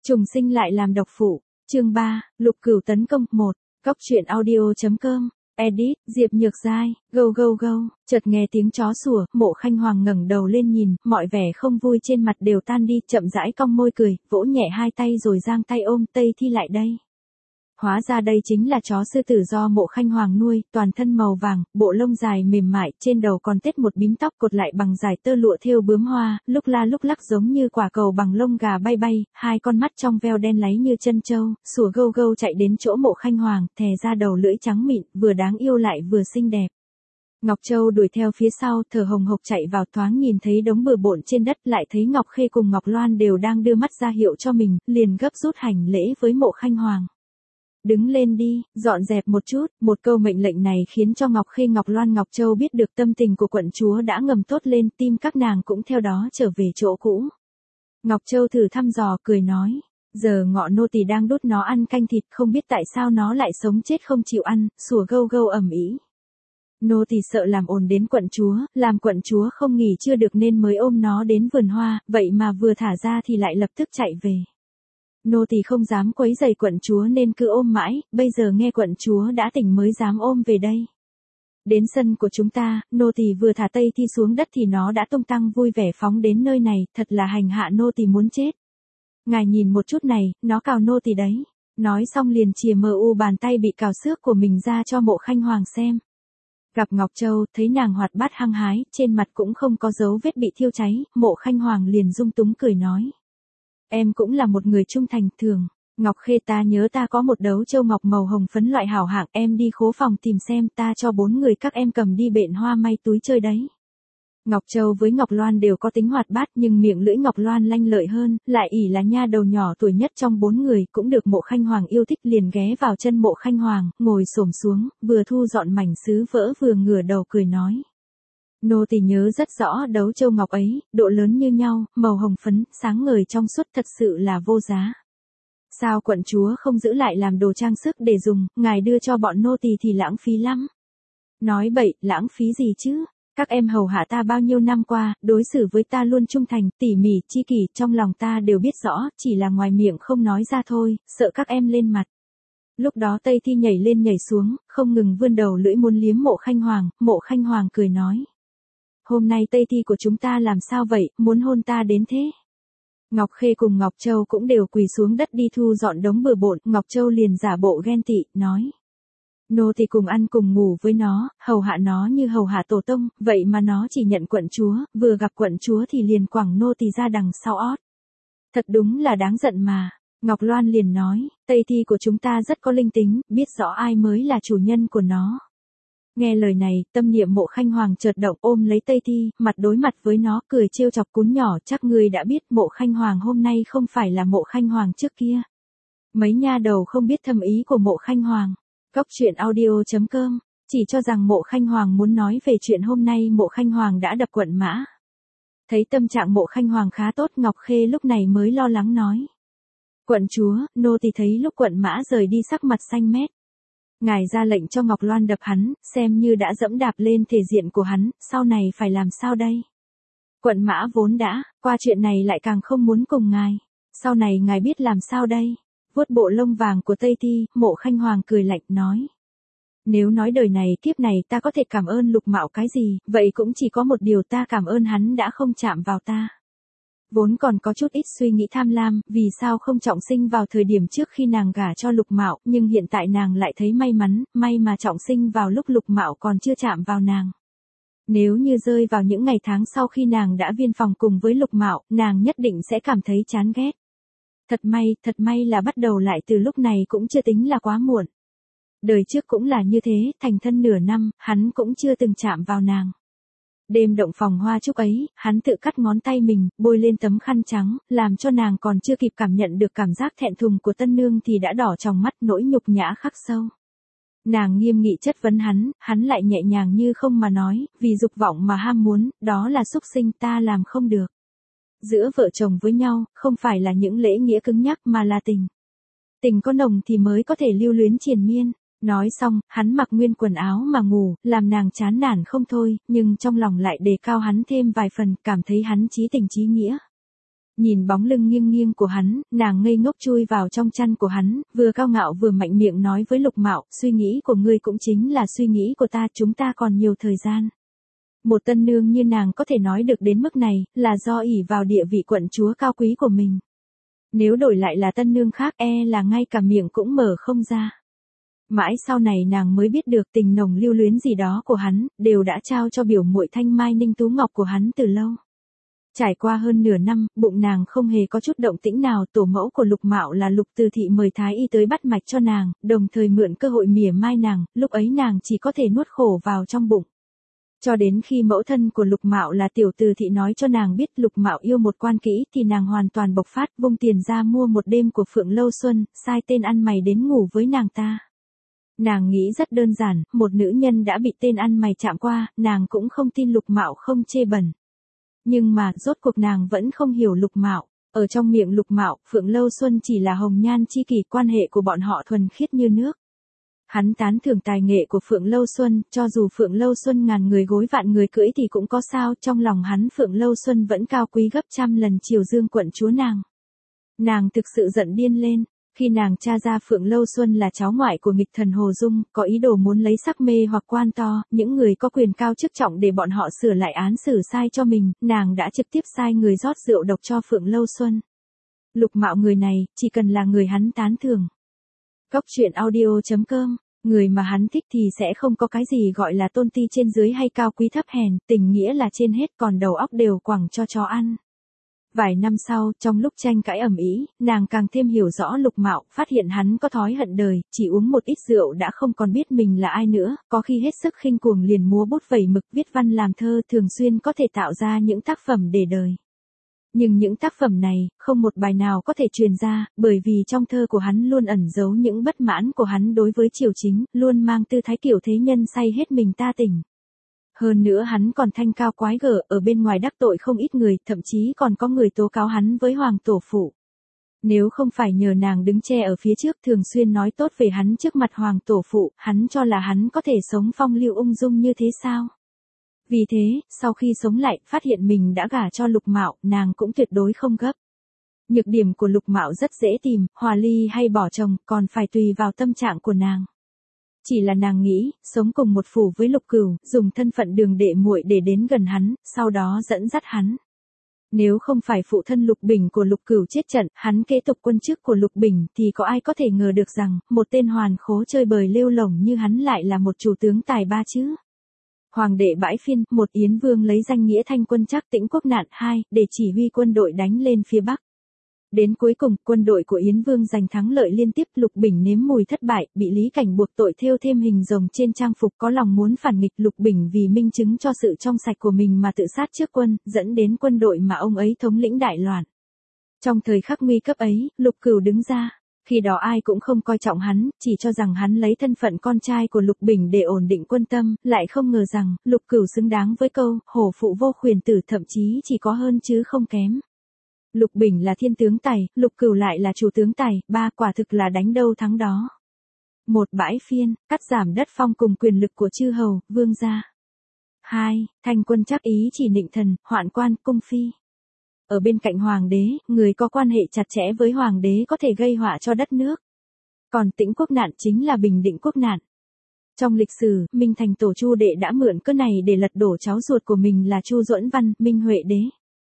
Trùng sinh lại làm độc phụ. Chương 3, Lục Cửu tấn công 1. Góc truyện audio.com. Edit, Diệp Nhược Giai, go. Chợt nghe tiếng chó sủa, Mộ Khanh Hoàng ngẩng đầu lên nhìn, mọi vẻ không vui trên mặt đều tan đi, chậm rãi cong môi cười, vỗ nhẹ hai tay rồi giang tay ôm Tây Thi lại đây. Hóa ra đây chính là chó sư tử do Mộ Khanh Hoàng nuôi, toàn thân màu vàng, bộ lông dài mềm mại, trên đầu còn tết một bím tóc cột lại bằng dải tơ lụa thêu bướm hoa, lúc la lúc lắc giống như quả cầu bằng lông gà bay bay, hai con mắt trong veo đen láy như chân trâu, sủa gâu chạy đến chỗ Mộ Khanh Hoàng, thè ra đầu lưỡi trắng mịn, vừa đáng yêu lại vừa xinh đẹp. Ngọc Châu đuổi theo phía sau, thở hồng hộc chạy vào, thoáng nhìn thấy đống bừa bộn trên đất, lại thấy Ngọc Khê cùng Ngọc Loan đều đang đưa mắt ra hiệu cho mình, liền gấp rút hành lễ với Mộ Khanh Hoàng. Đứng lên đi, dọn dẹp một chút, một câu mệnh lệnh này khiến cho Ngọc Khê, Ngọc Loan, Ngọc Châu biết được tâm tình của quận chúa đã ngầm tốt lên, tim các nàng cũng theo đó trở về chỗ cũ. Ngọc Châu thử thăm dò, cười nói, giờ ngọ nô tỳ đang đút nó ăn canh thịt, không biết tại sao nó lại sống chết không chịu ăn, sủa gâu ầm ĩ. Nô tỳ sợ làm ồn đến quận chúa, làm quận chúa không nghỉ chưa được nên mới ôm nó đến vườn hoa, vậy mà vừa thả ra thì lại lập tức chạy về. Nô tỳ không dám quấy rầy quận chúa nên cứ ôm mãi, bây giờ nghe quận chúa đã tỉnh mới dám ôm về đây. Đến sân của chúng ta, nô tỳ vừa thả Tây Thi xuống đất thì nó đã tung tăng vui vẻ phóng đến nơi này, thật là hành hạ nô tỳ muốn chết. Ngài nhìn một chút này, nó cào nô tỳ đấy. Nói xong liền chìa bàn tay bị cào xước của mình ra cho Mộ Khanh Hoàng xem. Gặp Ngọc Châu, thấy nàng hoạt bát hăng hái, trên mặt cũng không có dấu vết bị thiêu cháy, Mộ Khanh Hoàng liền dung túng cười nói. Em cũng là một người trung thành thường. Ngọc Khê, ta nhớ ta có một đấu châu ngọc màu hồng phấn loại hảo hạng, em đi khố phòng tìm xem, ta cho 4 người các em cầm đi bện hoa may túi chơi đấy. Ngọc Châu với Ngọc Loan đều có tính hoạt bát nhưng miệng lưỡi Ngọc Loan lanh lợi hơn, lại ỷ là nha đầu nhỏ tuổi nhất trong 4 người, cũng được Mộ Khanh Hoàng yêu thích, liền ghé vào chân Mộ Khanh Hoàng, ngồi xổm xuống, vừa thu dọn mảnh sứ vỡ vừa ngửa đầu cười nói. Nô tỳ nhớ rất rõ đấu châu ngọc ấy, độ lớn như nhau, màu hồng phấn, sáng ngời trong suốt, thật sự là vô giá. Sao quận chúa không giữ lại làm đồ trang sức để dùng, ngài đưa cho bọn nô tỳ thì lãng phí lắm. Nói bậy, lãng phí gì chứ? Các em hầu hạ ta bao nhiêu năm qua, đối xử với ta luôn trung thành, tỉ mỉ, chi kỷ, trong lòng ta đều biết rõ, chỉ là ngoài miệng không nói ra thôi, sợ các em lên mặt. Lúc đó Tây Thi nhảy lên nhảy xuống, không ngừng vươn đầu lưỡi muốn liếm Mộ Khanh Hoàng cười nói. Hôm nay Tây Thi của chúng ta làm sao vậy, muốn hôn ta đến thế? Ngọc Khê cùng Ngọc Châu cũng đều quỳ xuống đất đi thu dọn đống bừa bộn, Ngọc Châu liền giả bộ ghen tị, nói. Nô tỳ cùng ăn cùng ngủ với nó, hầu hạ nó như hầu hạ tổ tông, vậy mà nó chỉ nhận quận chúa, vừa gặp quận chúa thì liền quẳng nô tỳ ra đằng sau ót. Thật đúng là đáng giận mà. Ngọc Loan liền nói, Tây Thi của chúng ta rất có linh tính, biết rõ ai mới là chủ nhân của nó. Nghe lời này, tâm niệm Mộ Khanh Hoàng chợt động, ôm lấy Tây Thi, mặt đối mặt với nó, cười trêu chọc cún nhỏ, chắc ngươi đã biết Mộ Khanh Hoàng hôm nay không phải là Mộ Khanh Hoàng trước kia. Mấy nha đầu không biết thâm ý của Mộ Khanh Hoàng. Góc truyện audio.com, chỉ cho rằng Mộ Khanh Hoàng muốn nói về chuyện hôm nay Mộ Khanh Hoàng đã đập quận mã. Thấy tâm trạng Mộ Khanh Hoàng khá tốt, Ngọc Khê lúc này mới lo lắng nói. Quận chúa, nô tỳ thấy lúc quận mã rời đi sắc mặt xanh mét. Ngài ra lệnh cho Ngọc Loan đập hắn, xem như đã dẫm đạp lên thể diện của hắn, sau này phải làm sao đây? Quận mã vốn đã, qua chuyện này lại càng không muốn cùng ngài. Sau này ngài biết làm sao đây? Vuốt bộ lông vàng của Tây Thi, Mộ Khanh Hoàng cười lạnh nói. Nếu nói đời này kiếp này ta có thể cảm ơn Lục Mạo cái gì, vậy cũng chỉ có một điều, ta cảm ơn hắn đã không chạm vào ta. Vốn còn có chút ít suy nghĩ tham lam, vì sao không trọng sinh vào thời điểm trước khi nàng gả cho Lục Mạo, nhưng hiện tại nàng lại thấy may mắn, may mà trọng sinh vào lúc Lục Mạo còn chưa chạm vào nàng. Nếu như rơi vào những ngày tháng sau khi nàng đã viên phòng cùng với Lục Mạo, nàng nhất định sẽ cảm thấy chán ghét. Thật may là bắt đầu lại từ lúc này cũng chưa tính là quá muộn. Đời trước cũng là như thế, thành thân nửa năm, hắn cũng chưa từng chạm vào nàng. Đêm động phòng hoa trúc ấy, hắn tự cắt ngón tay mình, bôi lên tấm khăn trắng, làm cho nàng còn chưa kịp cảm nhận được cảm giác thẹn thùng của tân nương thì đã đỏ trong mắt, nỗi nhục nhã khắc sâu. Nàng nghiêm nghị chất vấn hắn lại nhẹ nhàng như không mà nói, vì dục vọng mà ham muốn, đó là xúc sinh, ta làm không được. Giữa vợ chồng với nhau, không phải là những lễ nghĩa cứng nhắc mà là tình. Tình có nồng thì mới có thể lưu luyến triền miên. Nói xong, hắn mặc nguyên quần áo mà ngủ, làm nàng chán nản không thôi, nhưng trong lòng lại đề cao hắn thêm vài phần, cảm thấy hắn chí tình chí nghĩa. Nhìn bóng lưng nghiêng nghiêng của hắn, nàng ngây ngốc chui vào trong chăn của hắn, vừa cao ngạo vừa mạnh miệng nói với Lục Mạo, suy nghĩ của ngươi cũng chính là suy nghĩ của ta, chúng ta còn nhiều thời gian. Một tân nương như nàng có thể nói được đến mức này, là do ỷ vào địa vị quận chúa cao quý của mình. Nếu đổi lại là tân nương khác là ngay cả miệng cũng mở không ra. Mãi sau này nàng mới biết được tình nồng lưu luyến gì đó của hắn, đều đã trao cho biểu muội Thanh Mai Ninh Tú Ngọc của hắn từ lâu. Trải qua hơn nửa năm, bụng nàng không hề có chút động tĩnh nào, tổ mẫu của Lục Mạo là Lục Từ Thị mời thái y tới bắt mạch cho nàng, đồng thời mượn cơ hội mỉa mai nàng, lúc ấy nàng chỉ có thể nuốt khổ vào trong bụng. Cho đến khi mẫu thân của Lục Mạo là Tiểu Từ Thị nói cho nàng biết Lục Mạo yêu một quan kỹ thì nàng hoàn toàn bộc phát, vung tiền ra mua một đêm của Phượng Lâu Xuân, sai tên ăn mày đến ngủ với nàng ta. Nàng nghĩ rất đơn giản, một nữ nhân đã bị tên ăn mày chạm qua, nàng cũng không tin Lục Mạo không chê bẩn. Nhưng mà, rốt cuộc nàng vẫn không hiểu Lục Mạo. Ở trong miệng Lục Mạo, Phượng Lâu Xuân chỉ là hồng nhan chi kỷ, quan hệ của bọn họ thuần khiết như nước. Hắn tán thưởng tài nghệ của Phượng Lâu Xuân, cho dù Phượng Lâu Xuân ngàn người gối vạn người cưỡi thì cũng có sao, trong lòng hắn Phượng Lâu Xuân vẫn cao quý gấp trăm lần Triều Dương quận chúa nàng. Nàng thực sự giận điên lên. Khi nàng tra ra Phượng Lâu Xuân là cháu ngoại của nghịch thần Hồ Dung, có ý đồ muốn lấy sắc mê hoặc quan to, những người có quyền cao chức trọng để bọn họ sửa lại án xử sai cho mình, nàng đã trực tiếp sai người rót rượu độc cho Phượng Lâu Xuân. Lục Mạo người này, chỉ cần là người hắn tán thưởng. Cóc truyện audio.com, người mà hắn thích thì sẽ không có cái gì gọi là tôn ti trên dưới hay cao quý thấp hèn, tình nghĩa là trên hết, còn đầu óc đều quẳng cho chó ăn. Vài năm sau, trong lúc tranh cãi ầm ĩ, nàng càng thêm hiểu rõ Lục Mạo, phát hiện hắn có thói hận đời, chỉ uống một ít rượu đã không còn biết mình là ai nữa, có khi hết sức khinh cuồng liền múa bút vẩy mực viết văn làm thơ, thường xuyên có thể tạo ra những tác phẩm để đời. Nhưng những tác phẩm này, không một bài nào có thể truyền ra, bởi vì trong thơ của hắn luôn ẩn giấu những bất mãn của hắn đối với triều chính, luôn mang tư thái kiểu thế nhân say hết mình ta tỉnh. Hơn nữa hắn còn thanh cao quái gở, ở bên ngoài đắc tội không ít người, thậm chí còn có người tố cáo hắn với hoàng tổ phụ. Nếu không phải nhờ nàng đứng che ở phía trước thường xuyên nói tốt về hắn trước mặt hoàng tổ phụ, hắn cho là hắn có thể sống phong lưu ung dung như thế sao? Vì thế, sau khi sống lại, phát hiện mình đã gả cho Lục Mạo, nàng cũng tuyệt đối không gấp. Nhược điểm của Lục Mạo rất dễ tìm, hòa ly hay bỏ chồng, còn phải tùy vào tâm trạng của nàng. Chỉ là nàng nghĩ, sống cùng một phủ với Lục Cửu, dùng thân phận đường đệ muội để đến gần hắn, sau đó dẫn dắt hắn. Nếu không phải phụ thân Lục Bình của Lục Cửu chết trận, hắn kế tục quân chức của Lục Bình, thì có ai có thể ngờ được rằng, một tên hoàn khố chơi bời lêu lổng như hắn lại là một chủ tướng tài ba chứ. Hoàng đệ bãi phiên, một Yến Vương lấy danh nghĩa thanh quân Trác Tĩnh quốc nạn, 2, để chỉ huy quân đội đánh lên phía Bắc. Đến cuối cùng, quân đội của Yến Vương giành thắng lợi liên tiếp, Lục Bình nếm mùi thất bại, bị Lý Cảnh buộc tội thêu thêm hình rồng trên trang phục, có lòng muốn phản nghịch. Lục Bình vì minh chứng cho sự trong sạch của mình mà tự sát trước quân, dẫn đến quân đội mà ông ấy thống lĩnh đại loạn. Trong thời khắc nguy cấp ấy, Lục Cửu đứng ra. Khi đó ai cũng không coi trọng hắn, chỉ cho rằng hắn lấy thân phận con trai của Lục Bình để ổn định quân tâm, lại không ngờ rằng, Lục Cửu xứng đáng với câu, hổ phụ vô khuyển tử, thậm chí chỉ có hơn chứ không kém. Lục Bình là thiên tướng tài, Lục Cửu lại là chủ tướng tài, ba quả thực là đánh đâu thắng đó. Một bãi phiên, cắt giảm đất phong cùng quyền lực của chư hầu, vương gia. 2. Thanh quân Trác ý chỉ nịnh thần, hoạn quan, cung phi. Ở bên cạnh hoàng đế, người có quan hệ chặt chẽ với hoàng đế có thể gây họa cho đất nước. Còn Tĩnh quốc nạn chính là bình định quốc nạn. Trong lịch sử, Minh Thành tổ Chu Đệ đã mượn cớ này để lật đổ cháu ruột của mình là Chu Duẫn Văn, Minh Huệ Đế.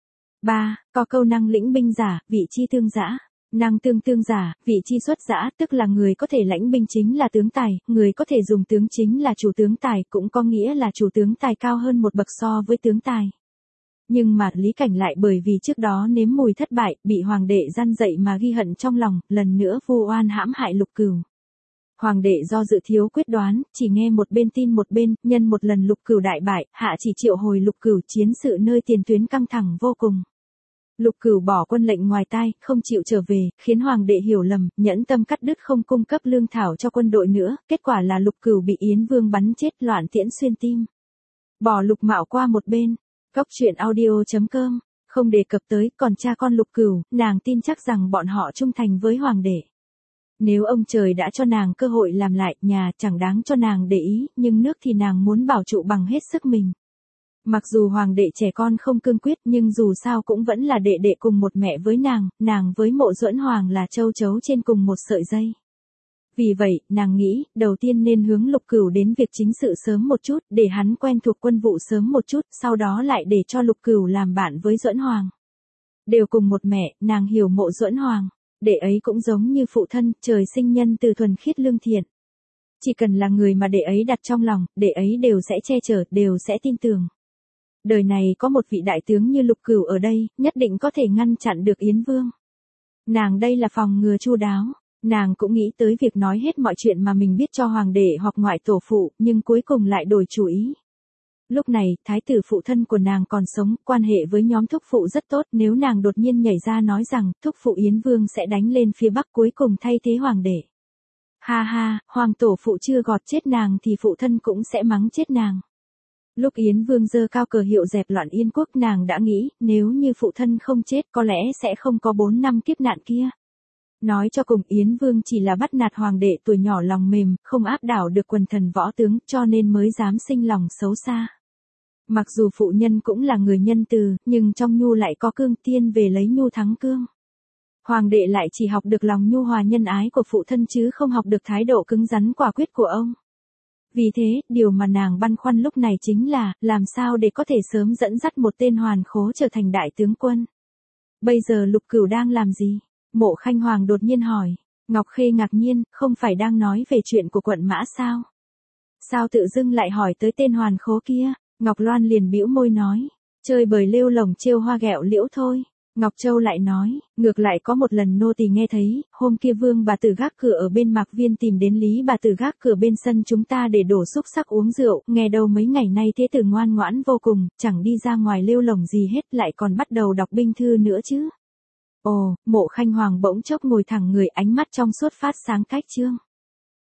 3. Có câu năng lĩnh binh giả, vị chi tương dã. Năng tương giả, vị chi xuất dã, tức là người có thể lãnh binh chính là tướng tài, người có thể dùng tướng chính là chủ tướng tài, cũng có nghĩa là chủ tướng tài cao hơn một bậc so với tướng tài. Nhưng mà Lý Cảnh lại bởi vì trước đó nếm mùi thất bại, bị hoàng đệ gian dậy mà ghi hận trong lòng, lần nữa vu oan hãm hại Lục Cửu. Hoàng đệ do dự thiếu quyết đoán, chỉ nghe một bên tin một bên, nhân một lần Lục Cửu đại bại, hạ chỉ triệu hồi Lục Cửu, chiến sự nơi tiền tuyến căng thẳng vô cùng. Lục Cửu bỏ quân lệnh ngoài tai, không chịu trở về, khiến hoàng đệ hiểu lầm, nhẫn tâm cắt đứt không cung cấp lương thảo cho quân đội nữa, kết quả là Lục Cửu bị Yến Vương bắn chết, loạn tiễn xuyên tim. Bỏ Lục Mạo qua một bên. Cóc truyện audio.com, không đề cập tới, còn cha con Lục Cửu, nàng tin chắc rằng bọn họ trung thành với hoàng đệ. Nếu ông trời đã cho nàng cơ hội làm lại, nhà chẳng đáng cho nàng để ý, nhưng nước thì nàng muốn bảo trụ bằng hết sức mình. Mặc dù hoàng đệ trẻ con không cương quyết nhưng dù sao cũng vẫn là đệ đệ cùng một mẹ với nàng với Mộ Duẫn Hoàng là châu chấu trên cùng một sợi dây. Vì vậy, nàng nghĩ, đầu tiên nên hướng Lục Cửu đến việc chính sự sớm một chút, để hắn quen thuộc quân vụ sớm một chút, sau đó lại để cho Lục Cửu làm bạn với Duẫn Hoàng. Đều cùng một mẹ, nàng hiểu Mộ Duẫn Hoàng. Đệ ấy cũng giống như phụ thân, trời sinh nhân từ thuần khiết lương thiện. Chỉ cần là người mà đệ ấy đặt trong lòng, đệ ấy đều sẽ che chở, đều sẽ tin tưởng. Đời này có một vị đại tướng như Lục Cửu ở đây, nhất định có thể ngăn chặn được Yến Vương. Nàng đây là phòng ngừa chu đáo. Nàng cũng nghĩ tới việc nói hết mọi chuyện mà mình biết cho hoàng đệ hoặc ngoại tổ phụ, nhưng cuối cùng lại đổi chủ ý. Lúc này, thái tử phụ thân của nàng còn sống, quan hệ với nhóm thúc phụ rất tốt, nếu nàng đột nhiên nhảy ra nói rằng, thúc phụ Yến Vương sẽ đánh lên phía Bắc cuối cùng thay thế hoàng đệ. Ha ha, hoàng tổ phụ chưa gọt chết nàng thì phụ thân cũng sẽ mắng chết nàng. Lúc Yến Vương giơ cao cờ hiệu dẹp loạn Yên quốc nàng đã nghĩ, nếu như phụ thân không chết có lẽ sẽ không có 4 năm kiếp nạn kia. Nói cho cùng Yến Vương chỉ là bắt nạt hoàng đệ tuổi nhỏ lòng mềm, không áp đảo được quần thần võ tướng cho nên mới dám sinh lòng xấu xa. Mặc dù phụ nhân cũng là người nhân từ, nhưng trong nhu lại có cương, tiên về lấy nhu thắng cương. Hoàng đệ lại chỉ học được lòng nhu hòa nhân ái của phụ thân chứ không học được thái độ cứng rắn quả quyết của ông. Vì thế, điều mà nàng băn khoăn lúc này chính là, làm sao để có thể sớm dẫn dắt một tên hoàn khố trở thành đại tướng quân. Bây giờ Lục Cửu đang làm gì? Mộ Khanh Hoàng đột nhiên hỏi. Ngọc Khê ngạc nhiên, không phải đang nói về chuyện của quận Mã sao? Sao tự dưng lại hỏi tới tên hoàn khố kia? Ngọc Loan liền bĩu môi nói. Chơi bời lêu lồng trêu hoa ghẹo liễu thôi. Ngọc Châu lại nói, ngược lại có một lần nô tỳ nghe thấy, hôm kia Vương bà tử gác cửa ở bên Mạc Viên tìm đến Lý bà tử gác cửa bên sân chúng ta để đổ xúc sắc uống rượu, nghe đâu mấy ngày nay thế tử ngoan ngoãn vô cùng, chẳng đi ra ngoài lêu lồng gì hết lại còn bắt đầu đọc binh thư nữa chứ. Ồ, Mộ Khanh Hoàng bỗng chốc ngồi thẳng người, ánh mắt trong suốt phát sáng cách trương.